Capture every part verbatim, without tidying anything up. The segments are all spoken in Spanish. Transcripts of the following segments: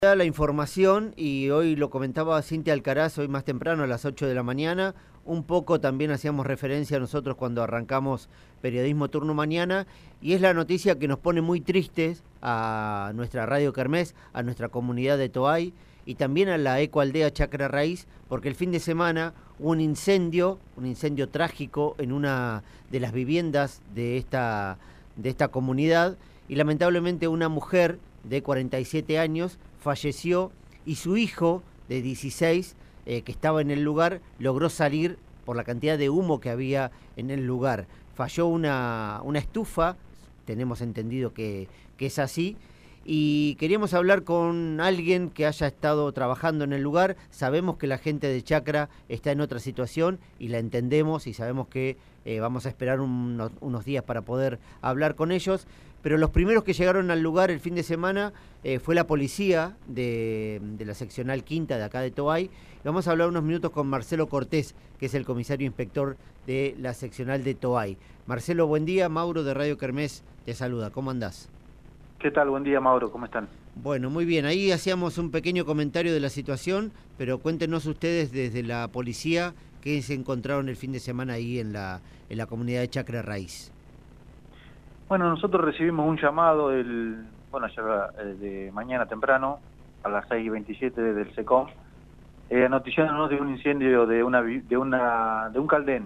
La información, y hoy lo comentaba Cintia Alcaraz, hoy más temprano a las ocho de la mañana, un poco también hacíamos referencia a nosotros cuando arrancamos Periodismo Turno Mañana, y es la noticia que nos pone muy tristes a nuestra Radio Kermés, a nuestra comunidad de Toay, y también a la ecoaldea Chacra Raíz, porque el fin de semana hubo un incendio, un incendio trágico en una de las viviendas de esta, de esta comunidad, y lamentablemente una mujer de cuarenta y siete años falleció y su hijo de dieciséis, eh, que estaba en el lugar, logró salir por la cantidad de humo que había en el lugar. Falló una, una estufa, tenemos entendido que, que es así, y queríamos hablar con alguien que haya estado trabajando en el lugar. Sabemos que la gente de Chacra está en otra situación y la entendemos y sabemos que eh, vamos a esperar unos, unos días para poder hablar con ellos, pero los primeros que llegaron al lugar el fin de semana eh, fue la policía de, de la seccional quinta de acá de Toay. Vamos a hablar unos minutos con Marcelo Cortés, que es el comisario inspector de la seccional de Toay. Marcelo, buen día. Mauro de Radio Kermés te saluda. ¿Cómo andás? ¿Qué tal? Buen día, Mauro. ¿Cómo están? Bueno, muy bien. Ahí hacíamos un pequeño comentario de la situación, pero cuéntenos ustedes desde la policía qué se encontraron el fin de semana ahí en la, en la comunidad de Chacra Raíz. Bueno, nosotros recibimos un llamado el, bueno, ayer de mañana temprano, a las seis y veintisiete del SECOM, eh, noticiándonos de un incendio de una de una de un caldén.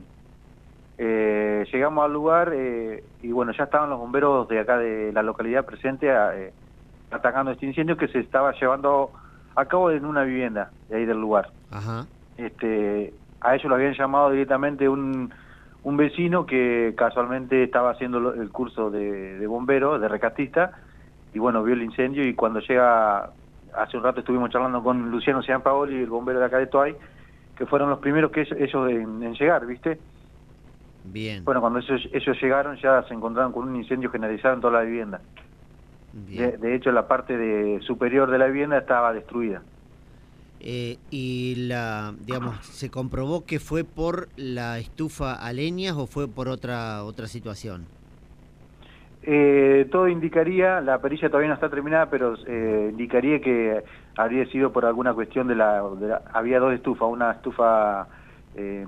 Eh, llegamos al lugar eh, y bueno, ya estaban los bomberos de acá de la localidad presente eh, atacando este incendio que se estaba llevando a cabo en una vivienda de ahí del lugar. Ajá. Este, a ellos lo habían llamado directamente un un vecino que casualmente estaba haciendo el curso de, de bombero, de rescatista, y bueno, vio el incendio, y cuando llega, hace un rato estuvimos charlando con Luciano Cianpaoli, el bombero de acá de Toay, que fueron los primeros que ellos, ellos en, en llegar, ¿viste? Bien. Bueno, cuando ellos, ellos llegaron ya se encontraron con un incendio generalizado en toda la vivienda. Bien. De, de hecho, la parte de, superior de la vivienda estaba destruida. Eh, y la, digamos, ¿se comprobó que fue por la estufa a leñas o fue por otra otra situación? Eh, todo indicaría, la perilla todavía no está terminada, pero eh, indicaría que habría sido por alguna cuestión de la, de la había dos estufas, una estufa eh,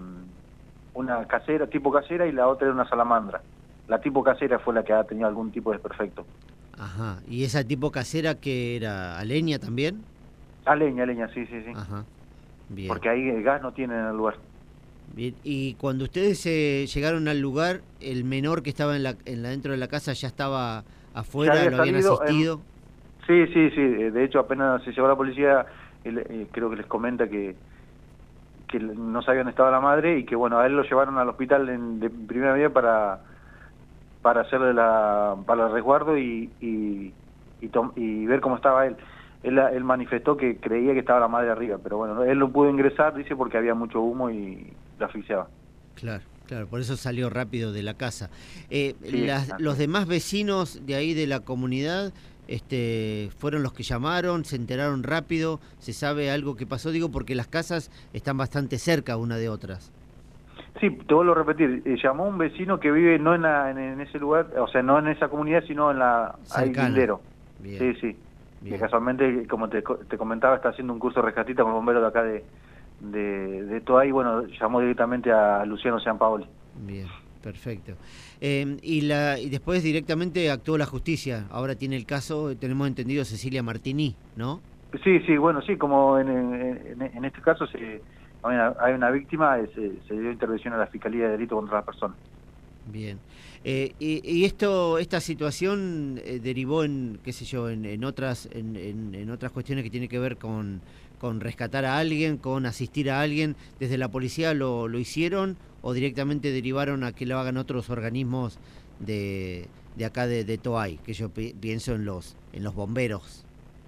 una casera, tipo casera, y la otra era una salamandra. La tipo casera fue la que ha tenido algún tipo de desperfecto. Ajá. ¿Y esa tipo casera que era a leña también? A leña, a leña, sí, sí, sí. Ajá. Bien. Porque ahí el gas no tiene en el lugar. Bien. Y cuando ustedes eh, llegaron al lugar, el menor que estaba en la, en la dentro de la casa ya estaba afuera, Ya lo habían salido, asistido. Eh, sí, sí, sí. De hecho, apenas se llevó la policía, él, eh, creo que les comenta que que no sabían dónde estaba la madre y que bueno, a él lo llevaron al hospital en, de primera medida para para hacerle la para el resguardo y y, y, tom, y ver cómo estaba él. Él, él manifestó que creía que estaba la madre arriba, pero bueno, él no pudo ingresar, dice, porque había mucho humo y lo asfixiaba. Claro, claro, por eso salió rápido de la casa. Eh, Sí, las, los demás vecinos de ahí de la comunidad este, fueron los que llamaron, se enteraron rápido, ¿se sabe algo que pasó? Digo, porque las casas están bastante cerca una de otras. Sí, te vuelvo a repetir, eh, llamó un vecino que vive no en, la, en, en ese lugar, o sea, no en esa comunidad, sino en la... Cercana. Ahí, Lindero. Bien. Sí, sí. Bien. Que casualmente, como te, te comentaba, está haciendo un curso de rescatista con el bombero de acá de, de, de Toay, bueno, llamó directamente a Luciano Cianpaoli. Bien, perfecto. Eh, y, la, y después directamente actuó la justicia, ahora tiene el caso, tenemos entendido, Cecilia Martini, ¿no? Sí, sí, bueno, sí, como en, en, en este caso se, hay una víctima, se, se dio intervención a la Fiscalía de Delito contra las Personas. Bien. Eh, y, y esto, esta situación eh, derivó en, qué sé yo, en, en otras, en, en, en otras cuestiones que tienen que ver con, con rescatar a alguien, con asistir a alguien. ¿Desde la policía lo, lo hicieron o directamente derivaron a que lo hagan otros organismos de, de acá de, de Toay? Que yo pi pienso en los, en los bomberos.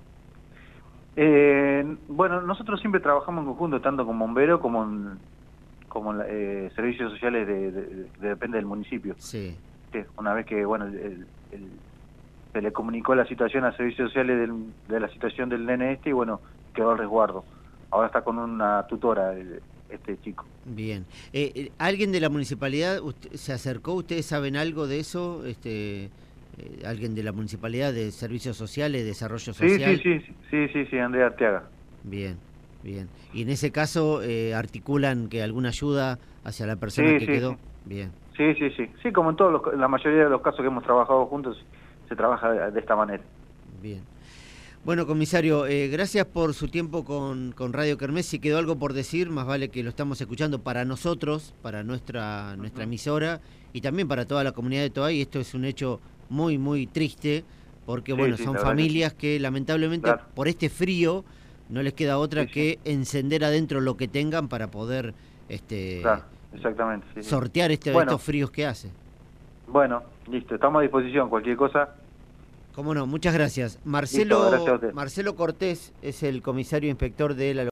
Eh, bueno, nosotros siempre trabajamos en conjunto, tanto con bomberos como en, como en eh, servicios sociales, de, de, de, depende del municipio. Sí. Una vez que bueno el, el, el, se le comunicó la situación a servicios sociales del, de la situación del nene este y bueno, quedó al resguardo. Ahora está con una tutora el, este chico. Bien. Eh, ¿Alguien de la municipalidad usted, se acercó? ¿Ustedes saben algo de eso? Este, eh, alguien de la Municipalidad de Servicios Sociales, Desarrollo Sí, Social. sí, sí, sí, sí, sí, Andrea Arteaga. Bien, bien. Y en ese caso, eh, ¿articulan que alguna ayuda hacia la persona Sí, que sí, quedó? sí. Bien, Sí, sí, sí. Sí, como en todos los, en la mayoría de los casos que hemos trabajado juntos, se trabaja de, de esta manera. bien. Bueno, comisario, eh, gracias por su tiempo con, con Radio Kermés. Si quedó algo por decir, más vale que lo estamos escuchando para nosotros, para nuestra, nuestra Ujú. emisora y también para toda la comunidad de Toay. Esto es un hecho muy, muy triste porque, Sí, bueno, sí, son la verdad que sí. familias que lamentablemente Claro. por este frío no les queda otra Sí, sí, que encender adentro lo que tengan para poder este, claro, exactamente, sí, sí. sortear este, Bueno, estos fríos que hace. bueno, listo, estamos a disposición, cualquier cosa. Cómo no, muchas gracias. Listo, gracias a Marcelo, usted. Marcelo Cortés es el comisario inspector de la